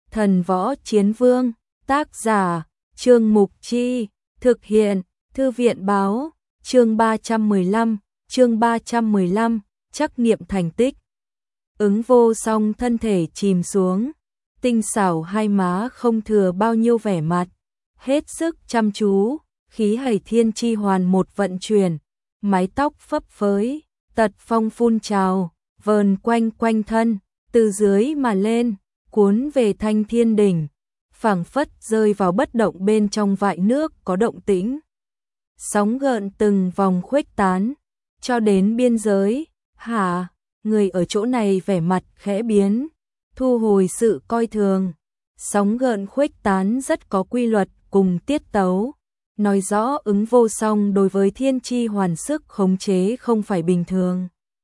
Thần võ chiến vương, tác giả, Trương Mục Chi, thực hiện, Thư viện báo, chương 315, trắc nghiệm thành tích. Ứng Vô Song thân thể chìm xuống, tinh xảo hai má không thừa bao nhiêu vẻ mặt, hết sức chăm chú, khí hải thiên chi hoàn một vận chuyển, mái tóc phấp phới, tật phong phun trào, vờn quanh quanh thân, từ dưới mà lên, cuốn về thanh thiên đỉnh, phảng phất rơi vào bất động bên trong vại nước có động tĩnh. Sóng gợn từng vòng khuếch tán, cho đến biên giới, hả, người ở chỗ này vẻ mặt khẽ biến, thu hồi sự coi thường. Sóng gợn khuếch tán rất có quy luật cùng tiết tấu, nói rõ Ứng Vô Song đối với thiên chi hoàn sức khống chế không phải bình thường.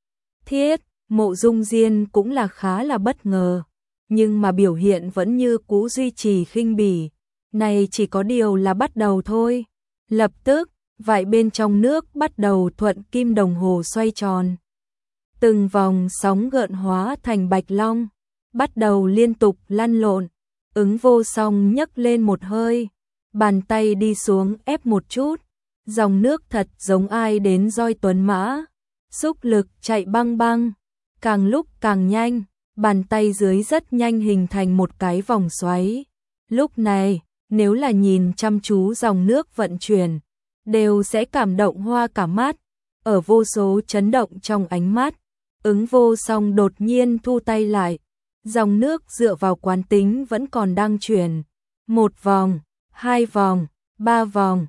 Mộ Dung Diên cũng là khá là bất ngờ, nhưng mà biểu hiện vẫn như cũ duy trì khinh bỉ, này chỉ có điều là bắt đầu thôi. Lập tức, vại bên trong nước bắt đầu thuận kim đồng hồ xoay tròn. Từng vòng sóng gợn hóa thành bạch long, bắt đầu liên tục lăn lộn. Ứng Vô Song nhấc lên một hơi, bàn tay đi xuống ép một chút, dòng nước thật giống ai đến roi tuấn mã, xúc lực chạy băng băng, càng lúc càng nhanh, bàn tay dưới rất nhanh hình thành một cái vòng xoáy. Lúc này, nếu là nhìn chăm chú dòng nước vận chuyển, đều sẽ cảm động hoa cả mắt, ở vô số chấn động trong ánh mắt. Ứng Vô Song đột nhiên thu tay lại, dòng nước dựa vào quán tính vẫn còn đang chuyển. 1 vòng, 2 vòng, 3 vòng,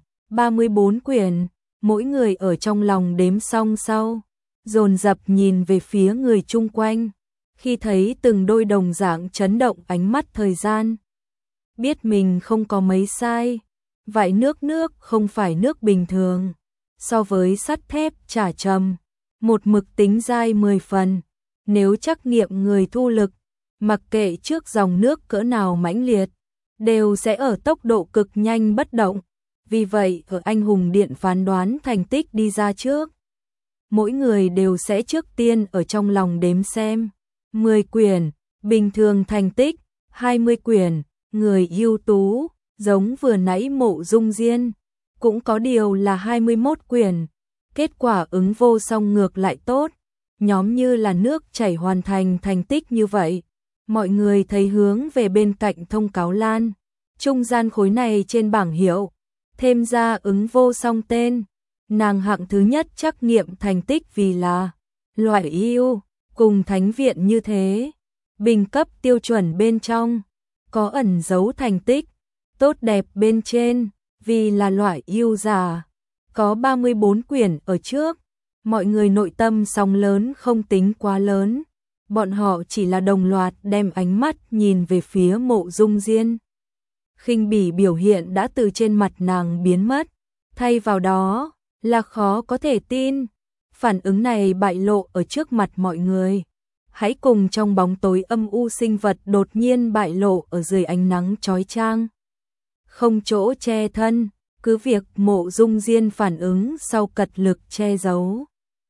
34 quyển, mỗi người ở trong lòng đếm xong sau, dồn dập nhìn về phía người chung quanh, khi thấy từng đôi đồng dạng chấn động ánh mắt thời gian. Biết mình không có mấy sai, vại nước không phải nước bình thường, so với sắt thép chả trầm, một mực tính dai 10 phần, nếu trắc nghiệm người thu lực, mặc kệ trước dòng nước cỡ nào mãnh liệt, đều sẽ ở tốc độ cực nhanh bất động, vì vậy ở anh hùng điện phán đoán thành tích đi ra trước. Mỗi người đều sẽ trước tiên ở trong lòng đếm xem, 10 quyển, bình thường thành tích, 20 quyển, người ưu tú, giống vừa nãy Mộ Dung Diên, cũng có điều là 21 quyển. Kết quả Ứng Vô Song ngược lại tốt, nhóm như là nước chảy hoàn thành thành tích như vậy. Mọi người thấy hướng về bên cạnh thông cáo lan, trung gian khối này trên bảng hiệu, thêm ra Ứng Vô Song tên, nàng hạng thứ nhất trắc nghiệm thành tích vì là loại ưu, cùng thánh viện như thế, bình cấp tiêu chuẩn bên trong, có ẩn dấu thành tích, tốt đẹp bên trên, vì là loại ưu giả, có 34 quyển ở trước, mọi người nội tâm sóng lớn không tính quá lớn, bọn họ chỉ là đồng loạt đem ánh mắt nhìn về phía Mộ Dung Diên. Khinh bỉ biểu hiện đã từ trên mặt nàng biến mất, thay vào đó là khó có thể tin. Phản ứng này bại lộ ở trước mặt mọi người. Hãy cùng trong bóng tối âm u sinh vật đột nhiên bại lộ ở dưới ánh nắng chói chang. Không chỗ che thân, cứ việc Mộ Dung Diên phản ứng sau cật lực che giấu.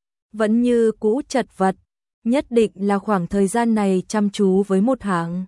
Vẫn như cũ chật vật, nhất định là khoảng thời gian này chăm chú với một hạng.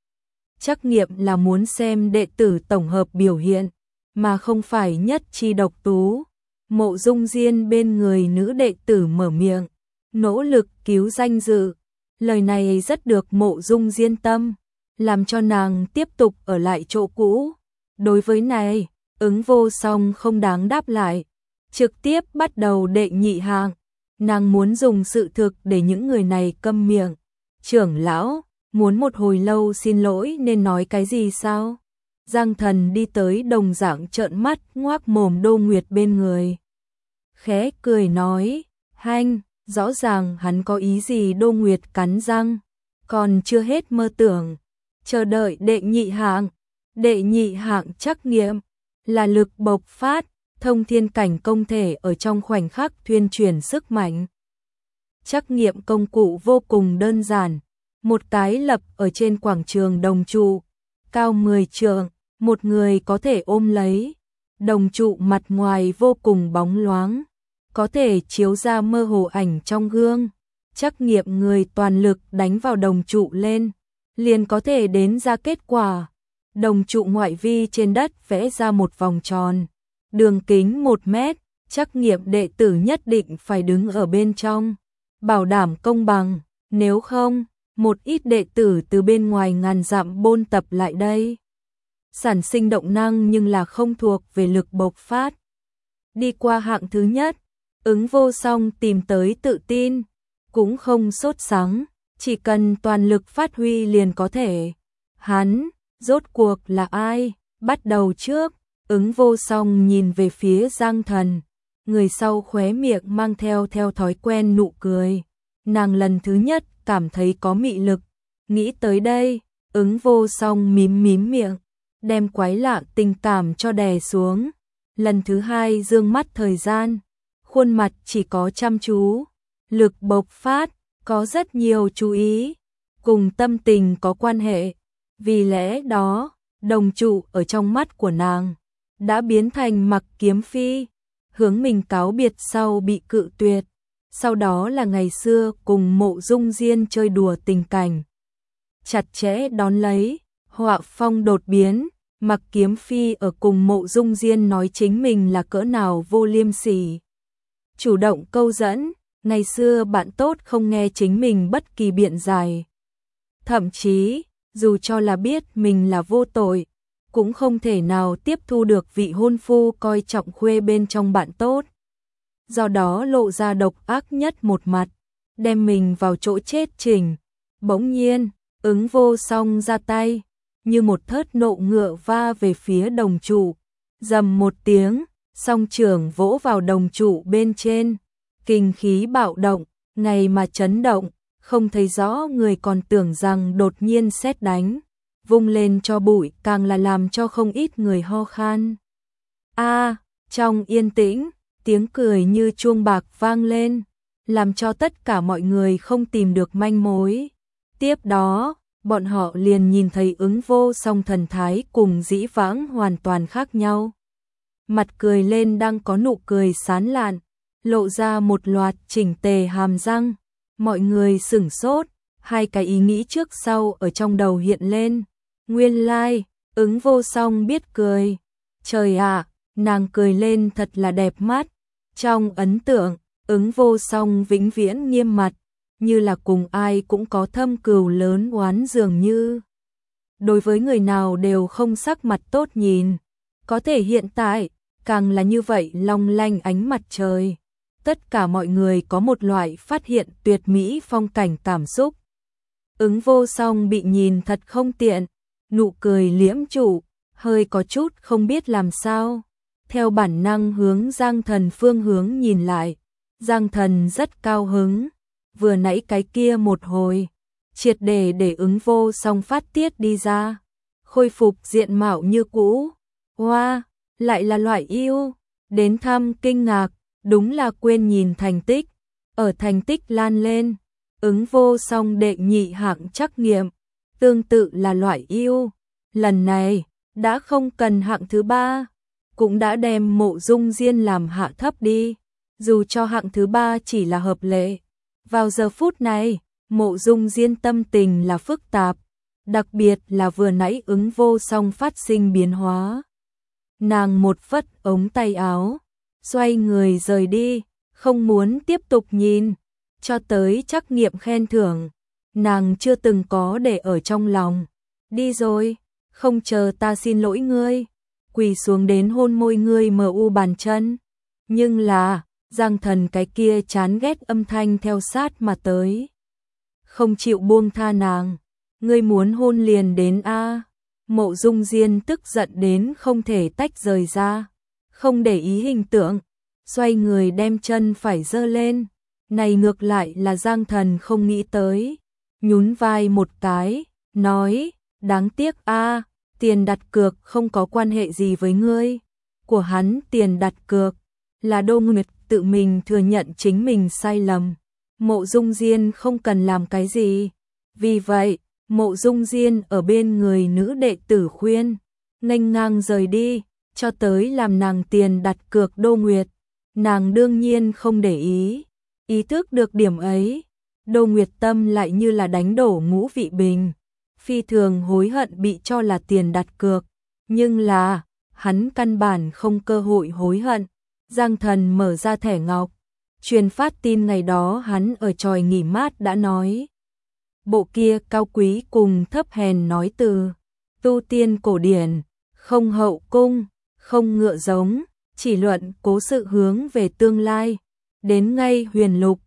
Trắc nghiệm là muốn xem đệ tử tổng hợp biểu hiện, mà không phải nhất chi độc tú. Mộ Dung Diên bên người nữ đệ tử mở miệng, nỗ lực cứu danh dự. Lời này rất được Mộ Dung Diên tâm, làm cho nàng tiếp tục ở lại chỗ cũ. Đối với này, Ứng Vô Song không đáng đáp lại, trực tiếp bắt đầu đệ nhị hạng. Nàng muốn dùng sự thực để những người này câm miệng. Trưởng lão, muốn một hồi lâu xin lỗi nên nói cái gì sao? Giang Thần đi tới đồng dạng trợn mắt ngoác mồm Đô Nguyệt bên người. Khẽ cười nói, hanh, rõ ràng hắn có ý gì. Đô Nguyệt cắn răng, còn chưa hết mơ tưởng, chờ đợi đệ nhị hạng. Đệ nhị hạng trắc nghiệm là lực bộc phát, thông thiên cảnh công thể ở trong khoảnh khắc thuyên chuyển sức mạnh. Trắc nghiệm công cụ vô cùng đơn giản, một cái lập ở trên quảng trường đồng trụ, cao 10 trượng, một người có thể ôm lấy. Đồng trụ mặt ngoài vô cùng bóng loáng, có thể chiếu ra mơ hồ ảnh trong gương. Trắc nghiệm người toàn lực đánh vào đồng trụ lên, liền có thể đến ra kết quả. Đồng trụ ngoại vi trên đất vẽ ra một vòng tròn, đường kính 1 mét, trắc nghiệm đệ tử nhất định phải đứng ở bên trong, bảo đảm công bằng, nếu không, một ít đệ tử từ bên ngoài ngàn dặm bôn tập lại đây. Sản sinh động năng nhưng là không thuộc về lực bộc phát. Đi qua hạng thứ nhất, Ứng Vô Song tìm tới tự tin, cũng không sốt sắng, chỉ cần toàn lực phát huy liền có thể. Hắn, rốt cuộc là ai? Bắt đầu trước, Ứng Vô Song nhìn về phía Giang Thần, người sau khóe miệng mang theo thói quen nụ cười. Nàng lần thứ nhất cảm thấy có mị lực, nghĩ tới đây, Ứng Vô Song mím miệng, đem quái lạ tình cảm cho đè xuống. Lần thứ hai dương mắt thời gian, khuôn mặt chỉ có chăm chú, lực bộc phát, có rất nhiều chú ý, cùng tâm tình có quan hệ. Vì lẽ đó, đồng trụ ở trong mắt của nàng đã biến thành Mặc Kiếm Phi, hướng mình cáo biệt sau bị cự tuyệt. Sau đó là ngày xưa cùng Mộ Dung Diên chơi đùa tình cảnh. Chặt chẽ đón lấy, họa phong đột biến, Mặc Kiếm Phi ở cùng Mộ Dung Diên nói chính mình là cỡ nào vô liêm sỉ. Chủ động câu dẫn, ngày xưa bạn tốt không nghe chính mình bất kỳ biện giải. Thậm chí, dù cho là biết mình là vô tội, cũng không thể nào tiếp thu được vị hôn phu coi trọng khuê bên trong bạn tốt. Do đó lộ ra độc ác nhất một mặt, đem mình vào chỗ chết chỉnh. Bỗng nhiên, Ứng Vô Song ra tay, như một thớt nộ ngựa va về phía đồng trụ. Rầm một tiếng, song trưởng vỗ vào đồng trụ bên trên, kinh khí bạo động, ngày mà chấn động, không thấy rõ người còn tưởng rằng đột nhiên sét đánh, vung lên cho bụi càng là làm cho không ít người ho khan. Trong yên tĩnh, tiếng cười như chuông bạc vang lên, làm cho tất cả mọi người không tìm được manh mối. Tiếp đó, bọn họ liền nhìn thấy Ứng Vô Song thần thái cùng dĩ vãng hoàn toàn khác nhau. Mặt cười lên đang có nụ cười sán lạn, lộ ra một loạt chỉnh tề hàm răng. Mọi người sửng sốt, hai cái ý nghĩ trước sau ở trong đầu hiện lên. Nguyên lai, Ứng Vô Song biết cười. Trời ạ, nàng cười lên thật là đẹp mắt. Trong ấn tượng, Ứng Vô Song vĩnh viễn nghiêm mặt, như là cùng ai cũng có thâm cừu lớn oán dường như. Đối với người nào đều không sắc mặt tốt nhìn. Có thể hiện tại, càng là như vậy long lanh ánh mặt trời. Tất cả mọi người có một loại phát hiện tuyệt mỹ phong cảnh cảm xúc. Ứng Vô Song bị nhìn thật không tiện, nụ cười liễm trụ, hơi có chút không biết làm sao. Theo bản năng hướng Giang Thần phương hướng nhìn lại, Giang Thần rất cao hứng, vừa nãy cái kia một hồi, triệt để Ứng Vô Song phát tiết đi ra, khôi phục diện mạo như cũ. Wow, lại là loại yêu, đến thăm kinh ngạc, đúng là quên nhìn thành tích, ở thành tích lan lên, Ứng Vô Song đệ nhị hạng trắc nghiệm, tương tự là loại yêu, lần này đã không cần hạng thứ ba, cũng đã đem Mộ Dung Diên làm hạ thấp đi, dù cho hạng thứ ba chỉ là hợp lệ. Vào giờ phút này, Mộ Dung Diên tâm tình là phức tạp, đặc biệt là vừa nãy Ứng Vô Song phát sinh biến hóa. Nàng một phất ống tay áo, xoay người rời đi, không muốn tiếp tục nhìn, cho tới trắc nghiệm khen thưởng, nàng chưa từng có để ở trong lòng. Đi rồi, không chờ ta xin lỗi ngươi, quỳ xuống đến hôn môi ngươi mờ u bàn chân. Nhưng là, Giang Thần cái kia chán ghét âm thanh theo sát mà tới. Không chịu buông tha nàng, ngươi muốn hôn liền đến a. Mộ Dung Diên tức giận đến không thể tách rời ra, không để ý hình tượng, xoay người đem chân phải giơ lên. Này ngược lại là Giang Thần không nghĩ tới, nhún vai một cái, nói, đáng tiếc a, tiền đặt cược không có quan hệ gì với ngươi. Của hắn tiền đặt cược là Đô Nguyệt tự mình thừa nhận chính mình sai lầm. Mộ Dung Diên không cần làm cái gì. Vì vậy, Mộ Dung Diên ở bên người nữ đệ tử khuyên, nghênh ngang rời đi, cho tới làm nàng tiền đặt cược Đô Nguyệt. Nàng đương nhiên không để ý. Ý thức được điểm ấy, Đô Nguyệt tâm lại như là đánh đổ ngũ vị bình. phi thường hối hận bị cho là tiền đặt cược, nhưng là, hắn căn bản không cơ hội hối hận. Giang Thần mở ra thẻ ngọc, truyền phát tin ngày đó hắn ở chòi nghỉ mát đã nói. Bộ kia cao quý cùng thấp hèn nói từ, tu tiên cổ điển, không hậu cung, không ngựa giống, chỉ luận cố sự hướng về tương lai. Đến ngay huyền lục,